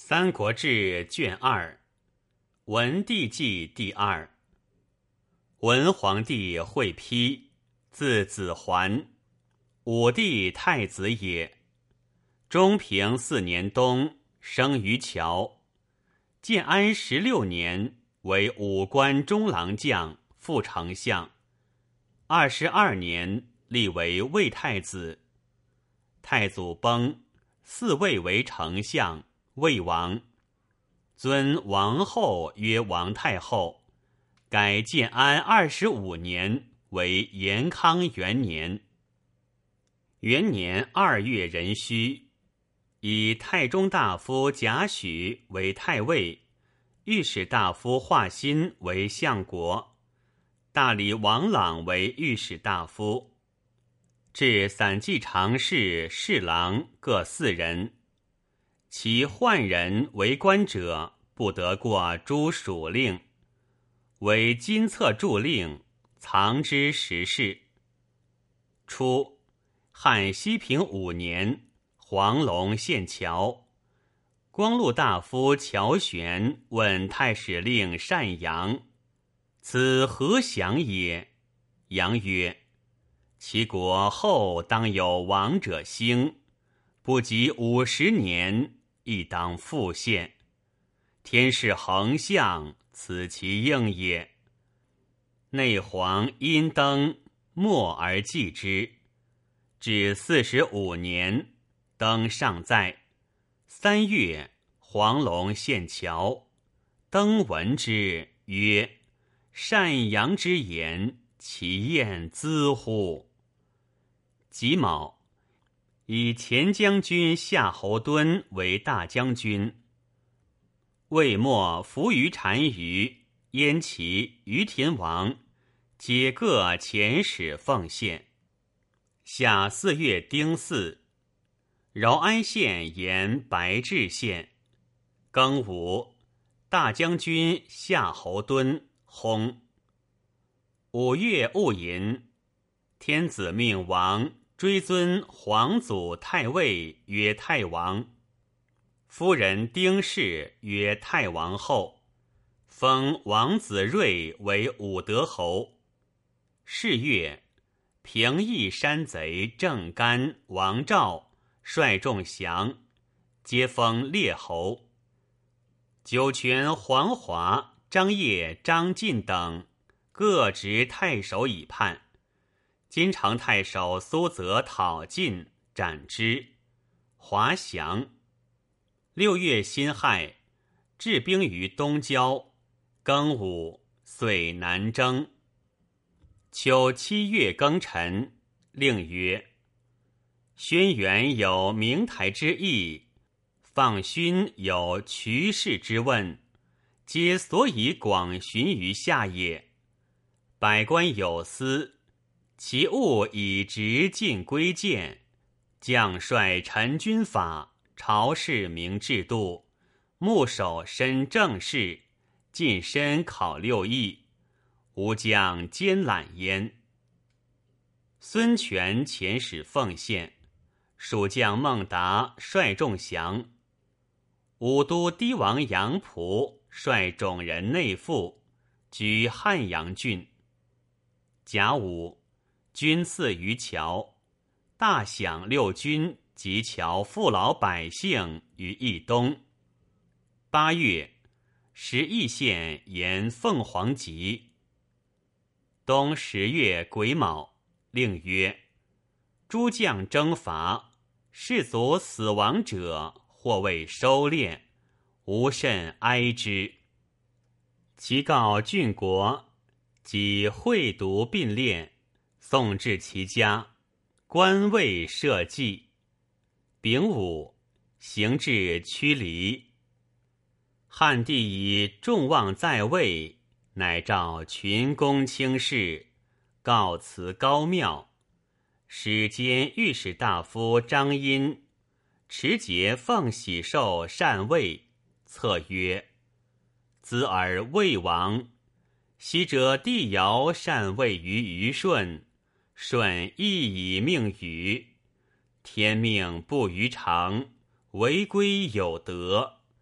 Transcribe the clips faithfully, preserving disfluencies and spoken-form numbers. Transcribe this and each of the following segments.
三国志卷二，文帝纪第二。文皇帝会丕，字子桓，武帝太子也。中平四年冬，生于谯。建安十六年，为武官中郎将、副丞相。二十二年，立为魏太子。太祖崩，嗣魏为丞相，魏王。尊王后曰王太后，改建安二十五年为延康元年。元年二月壬戌，以太中大夫贾诩为太尉，御史大夫华歆为相国，大理王朗为御史大夫，至散骑常侍、侍郎各四人。其宦人为官者，不得过诸属令，为金策注令，藏之时事。初，汉西平五年，黄龙献谯，光禄大夫乔玄问太史令单阳：“此何祥也？”阳曰：“其国后当有王者兴，不及五十年，亦当复现。天势恒象，此其应也。”内皇因登，默而记之。至四十五年，登尚在。三月，黄龙献谯，登闻之，曰：“单阳之言，其验兹乎！”己卯，以前将军夏侯惇为大将军。魏末伏于单于、燕齐、于田王，皆各遣使奉献。夏四月丁巳，饶安县沿白治县。庚午，大将军夏侯惇薨。五月戊寅，天子命王追尊皇祖太尉曰太王，夫人丁氏曰太王后，封王子睿为武德侯。是月，平邑山贼郑干、王昭率众降，皆封列侯。酒泉黄华、张掖、张晋等各执太守以叛。金城太守苏泽讨晋，斩之。华降。六月辛亥，置兵于东郊。庚午，遂南征。秋七月庚辰，令曰：“轩辕有明台之意，放勋有渠氏之问，皆所以广寻于下也。百官有司，其务以直进归谏，将帅陈军法，朝事明制度，牧守申政事，近身考六艺，吾将兼揽焉。”孙权遣使奉献，蜀将孟达率众降。武都堤王杨仆率种人内附，居汉阳郡。甲午，军刺于谯，大享六军及谯父老百姓于益东。八月，时邑县沿凤凰集。冬十月癸卯，令曰：“诸将征伐，士卒死亡者，或为收敛，吾甚哀之。”其告郡国，即会读并列，送至其家，官位社稷。丙午，行至曲离。汉帝以众望在位，乃召群公卿士，告辞高庙。使兼御史大夫张殷持节奉喜寿禅位，策曰：“兹尔魏王，昔者帝尧禅位于虞舜，舜亦以命禹。天命不于常，为归有德。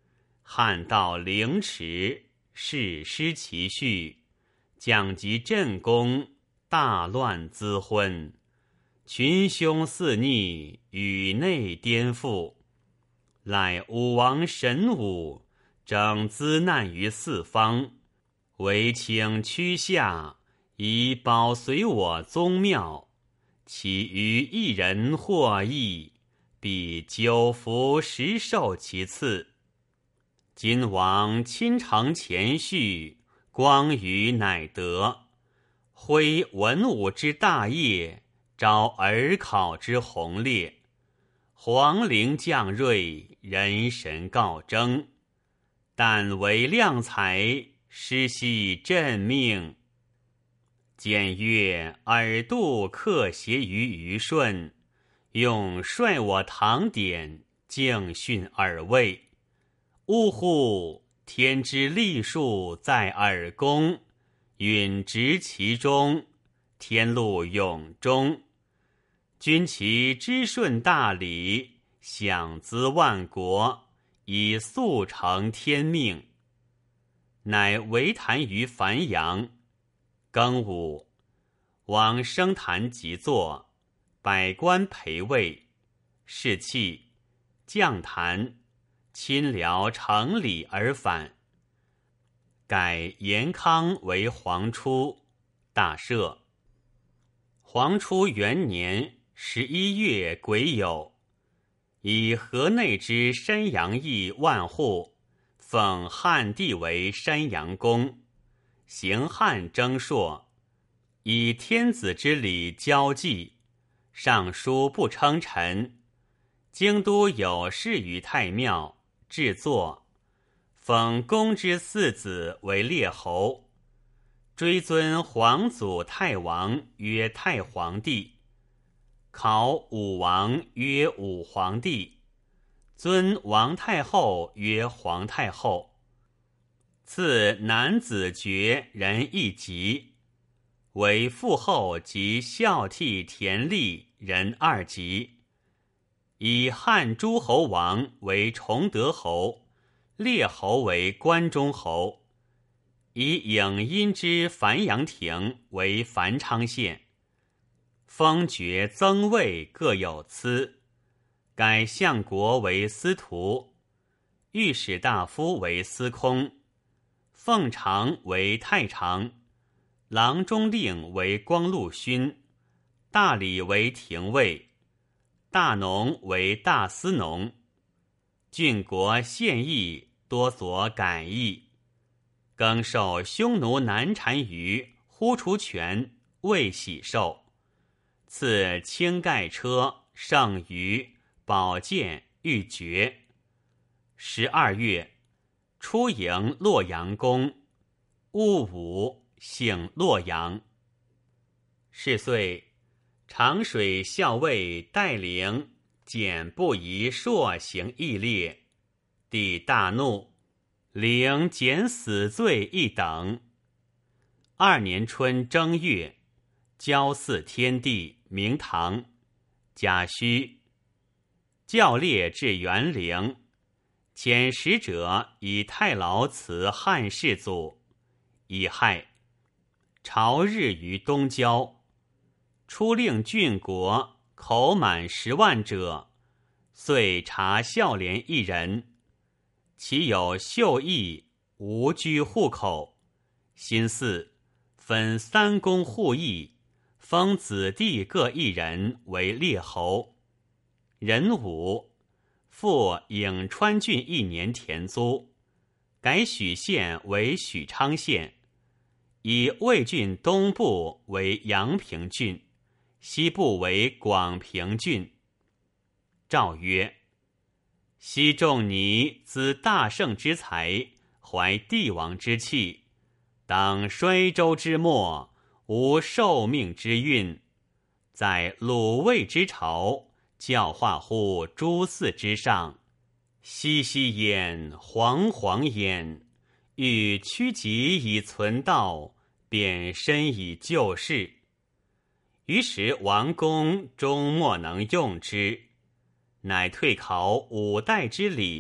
汉到凌迟，誓失其序，将及镇公，大乱滋昏，群凶肆逆，宇内颠覆。赖武王神武，整资难于四方，唯请屈下，以保随我宗庙。其余一人获益，必久服实受其赐。今王亲承前序，光禹乃得，挥文武之大业，招尔考之宏烈。皇陵将瑞，人神告征。但为量才，失悉朕命。简曰尔度克协于虞舜，用率我唐典，敬训尔位。呜呼！天之历数在尔宫，允执其中，天禄永终。君其知顺大礼，享资万国，以速成天命。乃围坛于繁阳。庚午，王升坛即坐，百官陪位，士气，将坛，亲辽承礼而返。改延康为皇初，大赦。皇初元年十一月癸酉，以河内之山阳邑万户，奉汉帝为山阳公，行汉征朔，以天子之礼交际，尚书不称臣。京都有事于太庙，制作，封公之四子为列侯，追尊皇祖太王曰太皇帝，考武王曰武皇帝，尊王太后曰皇太后。赐男子爵人一级，为父后及孝悌田吏人二级。以汉诸侯王为崇德侯，列侯为关中侯。以颍阴之繁阳亭为繁昌县。封爵增位各有司，改相国为司徒，御史大夫为司空，奉常为太常，郎中令为光禄勋，大理为廷尉，大农为大司农。郡国县邑多所改易。更受匈奴南单于呼除权未喜寿，赐青盖车、圣鱼、宝剑、玉珏。十二月，出迎洛阳宫，戊午，幸洛阳。是岁，长水校尉戴陵简不宜朔行义烈，帝大怒，陵减死罪一等。二年春正月，交祀天地，明堂。甲戌，教列至元陵，遣使者以太牢辞汉世祖。乙亥，朝日于东郊，出令郡国口满十万者，遂察孝廉一人。其有秀邑，无居户口。辛巳，分三公户邑，封子弟各一人为列侯。壬午，复颍川郡一年田租，改许县为许昌县，以魏郡东部为阳平郡，西部为广平郡。诏曰：昔仲尼资大圣之才，怀帝王之气，当衰周之末，无受命之运，在鲁卫之朝，教化乎诸祀之上，熙熙焉，惶惶焉，欲趋吉以存道，贬身以救世。于是王公终莫能用之，乃退考五代之礼，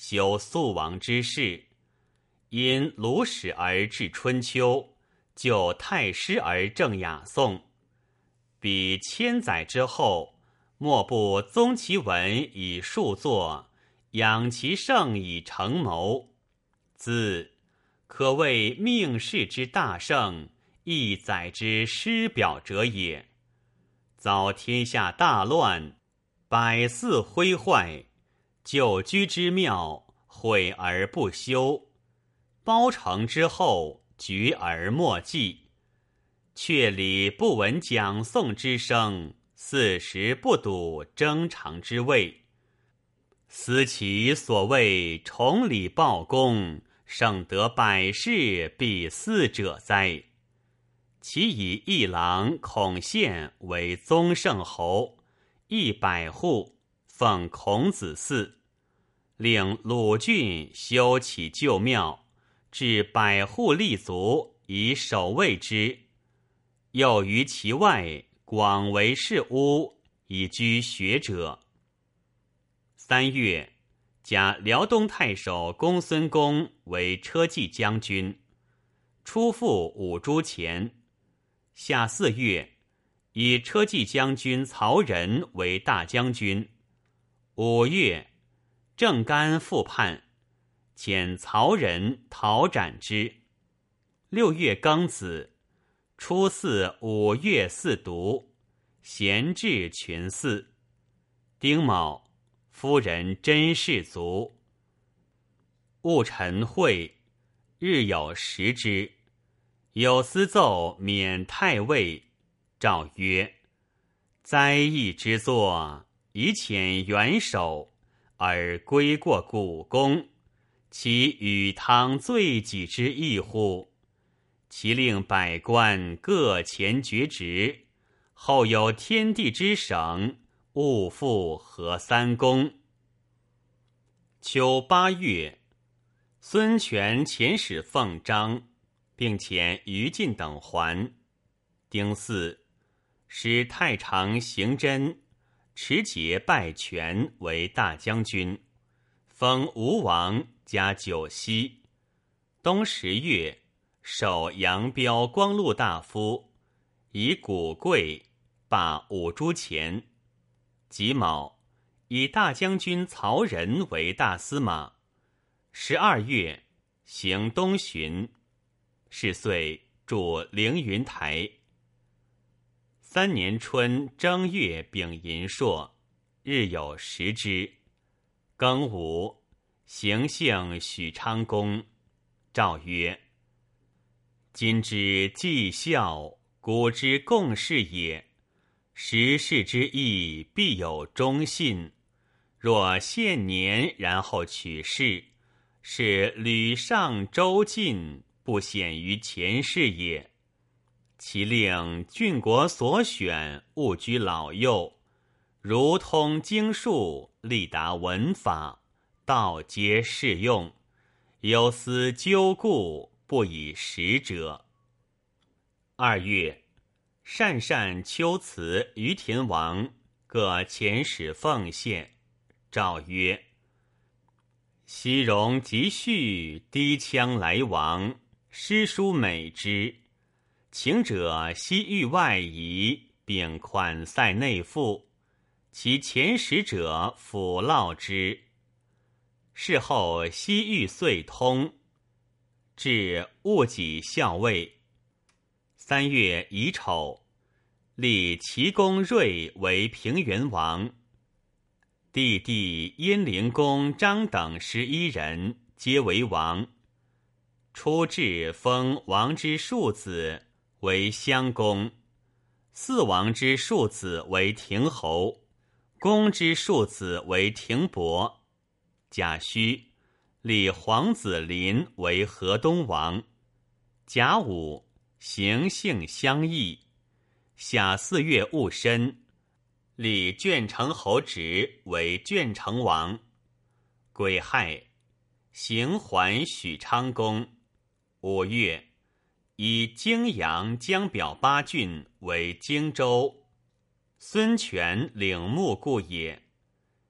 修肃王之事，因鲁史而治春秋，就太师而正雅颂。彼千载之后，莫不宗其文以数作，养其圣以成谋。兹可谓命世之大圣，一载之师表者也。遭天下大乱，百祀毁坏，久居之庙毁而不修，包成之后绝而莫继，却里不闻讲诵之声，四时不睹征常之味。思其所谓崇礼报功，胜得百世必祀者哉？其以一郎孔宪为宗圣侯，一百户，奉孔子祀，令鲁郡修起旧庙，置百户立足以守卫之，又于其外广为室屋，以居学者。三月，加辽东太守公孙公为车骑将军，出赴五铢前。夏四月，以车骑将军曹仁为大将军。五月，郑干复叛，遣曹仁讨斩之。六月庚子，初四五月四渎，闲置群祀。丁卯，夫人甄氏卒。戊辰会，日有食之。有司奏免太尉，诏曰：灾异之作，以遣元首，而归过古公，其与汤罪己之异乎？其令百官各前爵职，后有天地之省，勿复合三公。秋八月，孙权遣使奉章，并遣于禁等还。丁巳，使太常行真、持节拜权为大将军，封吴王，加九锡。冬十月，授杨彪光禄大夫，以古贵，罢五铢钱。己卯，以大将军曹仁为大司马。十二月，行东巡。是岁筑凌云台。三年春正月丙寅朔，日有食之。庚午，行幸许昌宫，诏曰：今之绩效，古之共事也。时事之义，必有忠信。若现年然后取士，是吕尚周晋，不显于前世也。其令郡国所选，务居老幼，如通经术，力达文法，道皆适用，有思纠固，不以时者。二月，鄯善、丘辞、于田王各遣使奉献，诏曰：西戎及序，低羌来往，诗书美之。请者西域外夷，并款塞内附，其遣使者抚劳之。事后西域遂通，至戊己校尉。三月乙丑，立齐公睿为平原王。弟弟殷灵公张等十一人，皆为王。初至封王之庶子为襄公，四王之庶子为亭侯，公之庶子为亭伯。甲戌，立皇子临为河东王。甲午，行幸相异。夏四月戊申，立鄄城侯职为鄄城王。癸亥，行还许昌公。五月，以泾阳江表八郡为荆州，孙权领牧故也。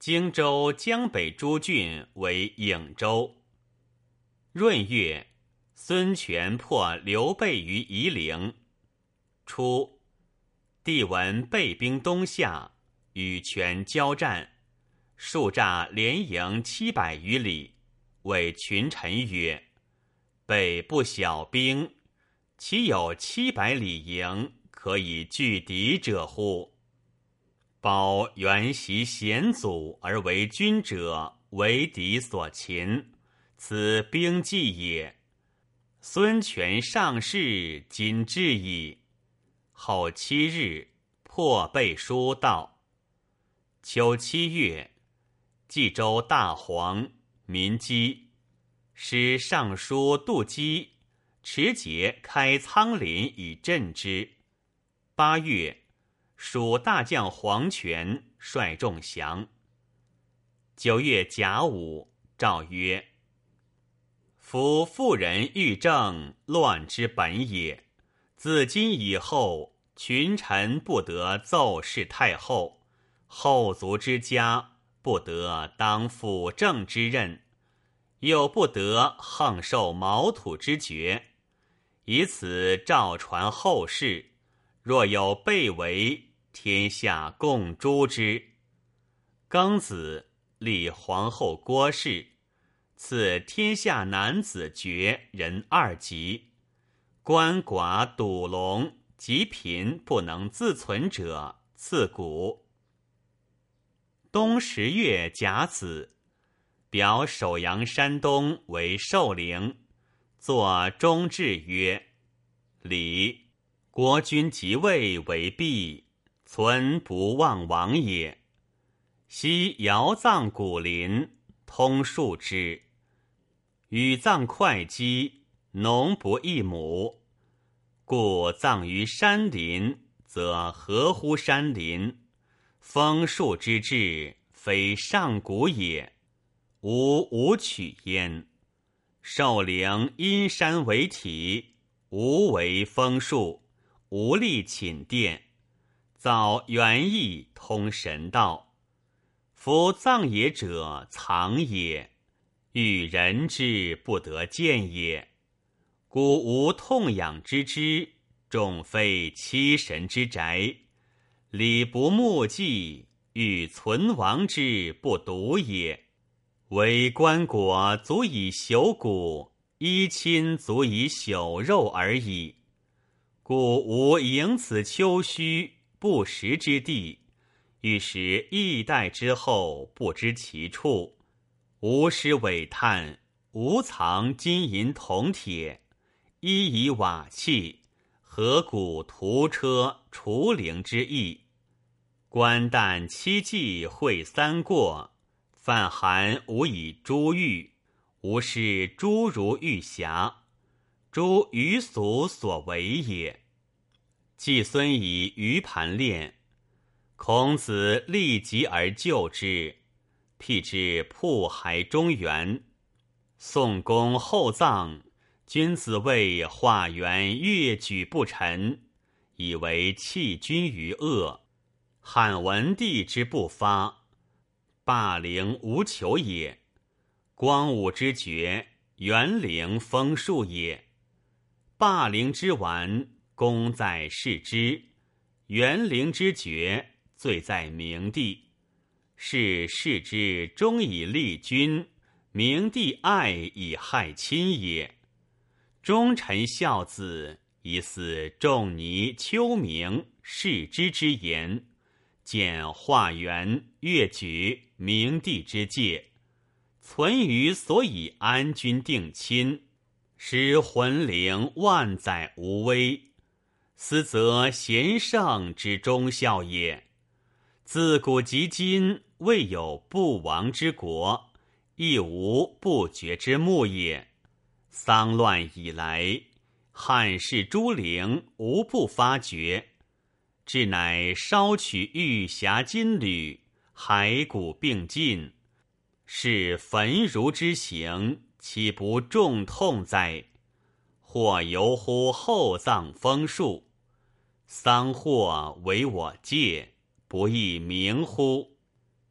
荆州江北诸郡为颍州。闰月，孙权破刘备于夷陵。初，帝闻备兵东下，与权交战，数诈连营七百余里，谓群臣曰：备不小兵，其有七百里营，可以拒敌者乎？保原习险阻而为君者，为敌所擒，此兵计也。孙权上士，今至矣。后七日，破备书到。秋七月，冀州大黄，民饥，使尚书杜基持节开仓廪以赈之。八月，蜀大将黄权率众降。九月甲午，诏曰：夫妇人欲政，乱之本也。自今以后，群臣不得奏事太后，后族之家不得当辅政之任，又不得横受毛土之爵。以此诏传后世，若有被违，天下共诛之。庚子，立皇后郭氏，赐天下男子爵人二级。鳏寡赌龙及贫不能自存者，赐谷。冬十月甲子，表首阳山东为寿陵，作中制曰：礼，国君即位为弊，存不忘亡也。昔尧葬古林，通数之，禹葬会稽，农不一亩，故葬于山林，则合乎山林。封树之制，非上古也，无无取焉。寿陵因山为体，无为封树，无立寝殿，造园艺，通神道。夫葬也者，藏也，欲人之不得见也。故无痛养之之，众非七神之宅。礼不目祭，欲存亡之不独也。为棺椁足以朽骨，衣衾足以朽肉而已。故无营此丘墟不食之地，欲使亿代之后不知其处。无施伟叹，无藏金银铜铁，衣以瓦器，河谷屠车除陵之意。官旦七祭会三过，饭寒无以珠玉，无视诸如玉匣，诸余俗所为也。季孙以鱼盘炼，孔子立即而就之，辟之铺海中原。宋公后葬，君子谓化元越举不臣，以为弃君于恶。汉文帝之不发，霸陵无求也。光武之爵，元陵封树也。霸陵之完，功在世之；元陵之爵，罪在明帝。是世之忠以立君，明帝爱以害亲也。忠臣孝子，以似仲尼、丘明、世之之言，见化元、越举、明帝之戒，存于所以安君定亲，使魂灵万载无危。斯则贤圣之忠孝也。自古及今，未有不亡之国，亦无不绝之木也。丧乱以来，汉室诸陵无不发掘，至乃烧取玉匣金缕，骸骨并尽，是焚儒之行，岂不重痛哉？或犹乎厚葬封树，丧祸为我戒，不亦明乎？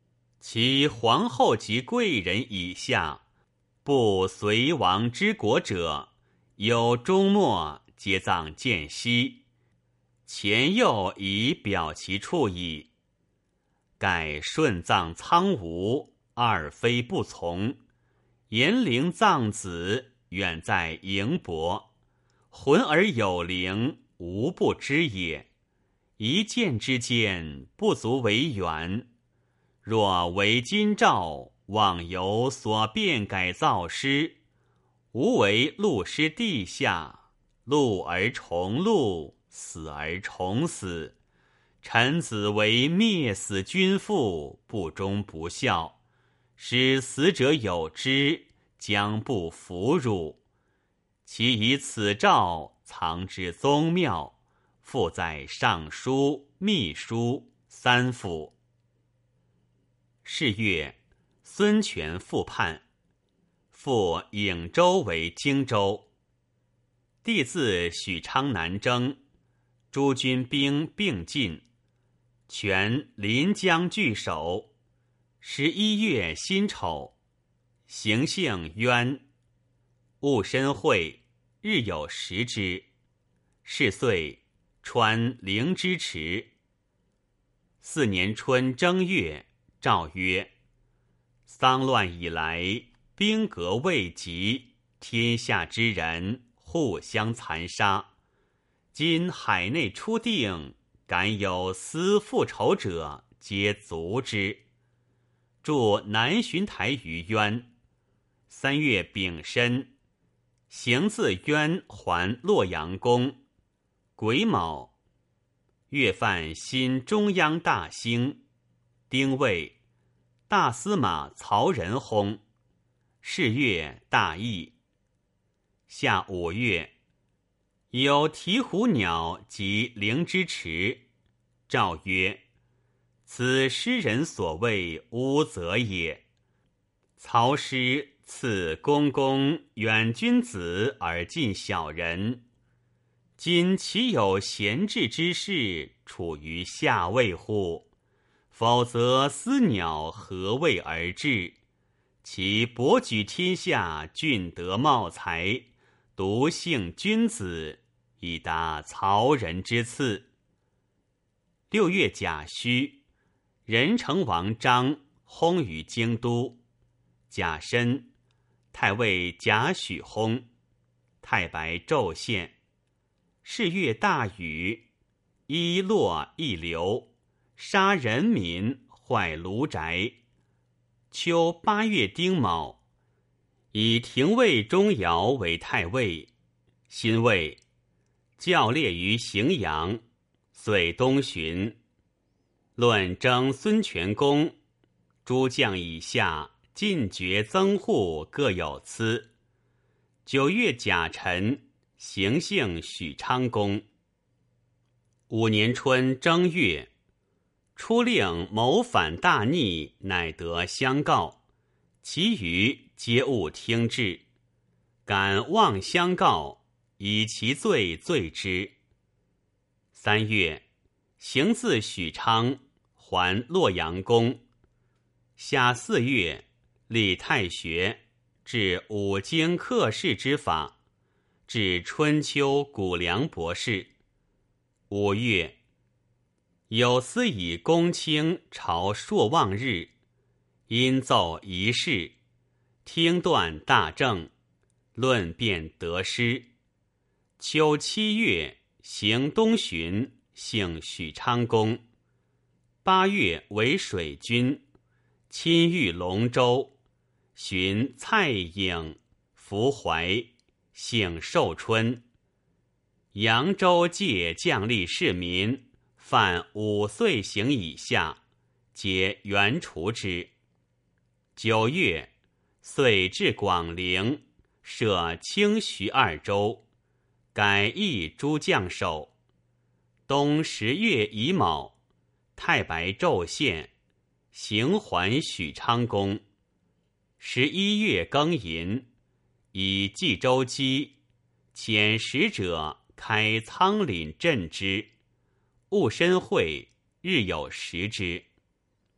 其皇后及贵人以下，不随王之国者，有终末皆葬间隙，前右以表其处矣。盖顺葬苍梧，二妃不从，延陵葬子，远在营伯，浑而有灵，无不知也。一见之间，不足为远。若为今诏，妄由所变改造师，无为录师地下，录而重录，死而重死。臣子为灭死君父，不忠不孝，使死者有之，将不服辱。其以此诏藏之宗庙，附在尚书、秘书三府。是月，孙权复叛，复颍州为荆州。帝自许昌南征，诸军兵并进，权临江据守。十一月辛丑，行幸冤，戊申会，日有食之。是岁，穿灵芝池。四年春正月，诏曰：丧乱以来，兵革未及，天下之人互相残杀。今海内初定，敢有私复仇者，皆卒之。驻南巡台于渊。三月丙申，行自渊还洛阳宫。癸卯，月犯新中央大兴。丁未，大司马曹仁薨。是月大疫。夏五月，有鹈鹕鸟及灵芝池。诏曰：此诗人所谓乌泽也。曹师赐公公远君子而近小人，今其有闲置之事，处于下位乎？否则思鸟何谓而至？其博举天下，俊德茂才，独幸君子，以达曹仁之赐。六月甲戌，仁成王章薨于京都。甲申，太尉贾诩薨。太白昼现。是月大雨，一落一流，杀人民，坏庐宅。秋八月丁卯，以廷尉钟繇为太尉。辛未，教列于荥阳，遂东巡。论征孙权功，诸将以下进爵增户各有赐。九月甲辰，行幸许昌宫。五年春正月，初令谋反大逆，乃得相告，其余皆勿听之。敢妄相告，以其罪罪之。三月，行自许昌，还洛阳宫。夏四月，立太学，治五经课试之法，至春秋谷梁博士。五月，有司以公卿朝朔望日，因奏一事，听断大政，论辩得失。秋七月，行东巡，幸许昌宫。八月为水军，亲御龙舟，寻蔡颖、伏怀，幸寿春。扬州界将吏市民，犯五岁刑以下，皆原除之。九月，遂至广陵，设清徐二州，改易诸将守。冬十月乙卯，太白昼现，行还许昌宫。十一月庚寅，以冀州机遣使者开仓廪赈之。戊申会，日有食之。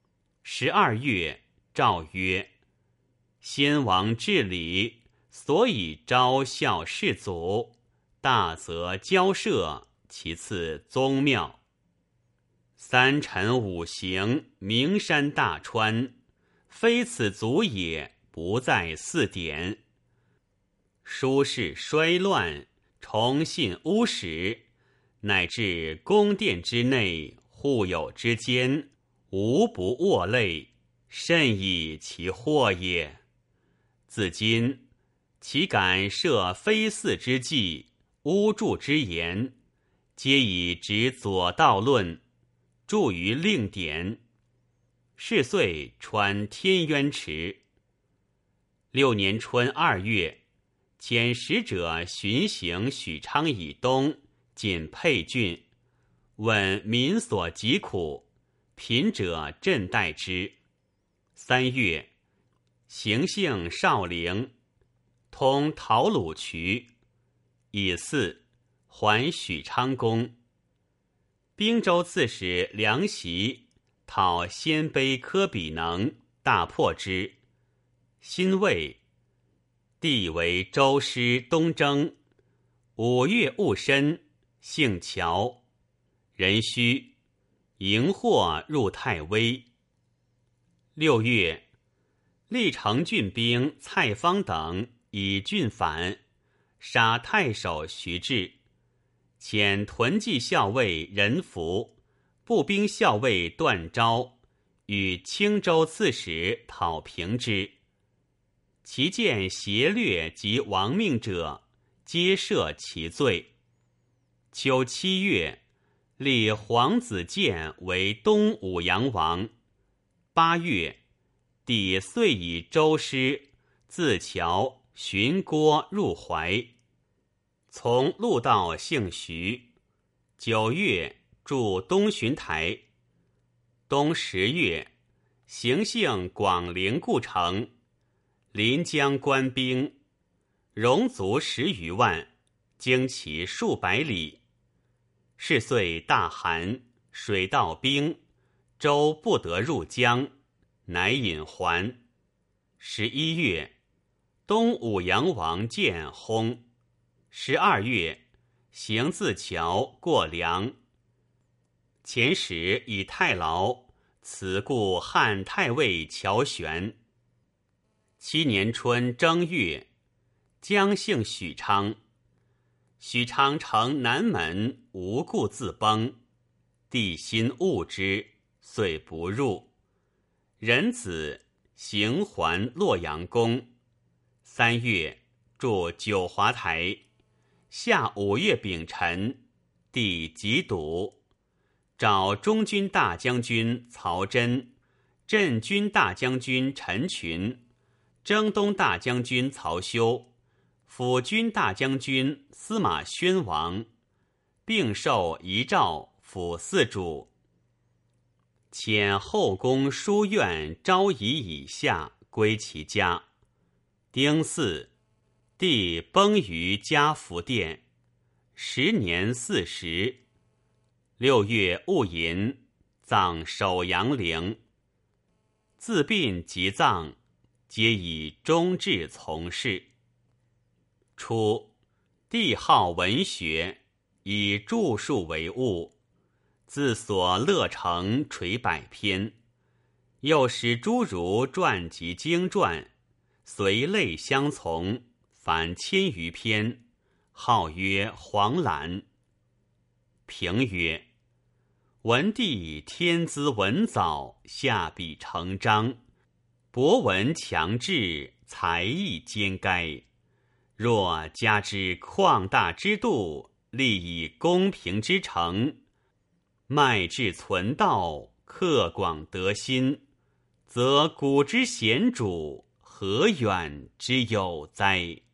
十二月，诏曰：先王治理，所以昭孝世祖，大则交涉，其次宗庙。三臣五行，名山大川，非此足也，不在四典。书世衰乱，崇信巫史，乃至宫殿之内，户友之间，无不恶类，甚以其祸也。自今岂敢设非嗣之计，巫祝之言，皆以执左道论，著于令典。是岁穿天渊池。六年春二月，遣使者巡行许昌以东，仅沛郡，问民所疾苦，贫者赈代之。三月，行幸少陵，通陶鲁渠。乙巳，还许昌宫。兵州刺史梁袭讨鲜卑科比能，大破之。辛未，帝为州师东征。五月戊申，姓乔，壬戌，荧惑入太微。六月，历城郡兵蔡方等以郡反，杀太守徐志，遣屯骑校尉任福、步兵校尉段昭与青州刺史讨平之。其见邪掠及亡命者，皆赦其罪。秋七月，立皇子建为东武阳王。八月，帝遂以州师自乔寻郭入怀。从陆道姓徐。九月，驻东巡台。冬十月，行幸广陵故城，临江官兵，戎卒十余万，经其数百里。是岁大寒，水道冰，舟不得入江，乃引还。十一月，东武阳王建薨。十二月，行自桥过梁。遣使以太牢，辞故汉太尉乔玄。七年春正月，姜姓许昌。许昌城南门无故自崩，帝心恶之，遂不入。壬子，行还洛阳宫。三月，驻九华台。夏五月丙辰，帝疾笃，召中军大将军曹真、镇军大将军陈群、征东大将军曹休、辅军大将军司马宣王，并授遗诏辅四主。遣后宫书院昭仪以下归其家。丁巳，帝崩于嘉福殿，时年四十。六月戊寅，葬首阳陵。自殡及葬，皆以忠志从事。初，帝好文学，以著述为务，自所乐成垂百篇，又使诸儒撰集经传，随类相从，凡千余篇，号曰黄览。评曰：文帝天资文藻，下笔成章，博闻强志，才艺兼该。若加之旷大之度，立以公平之诚，迈至存道，克广德心，则古之贤主，何远之有哉？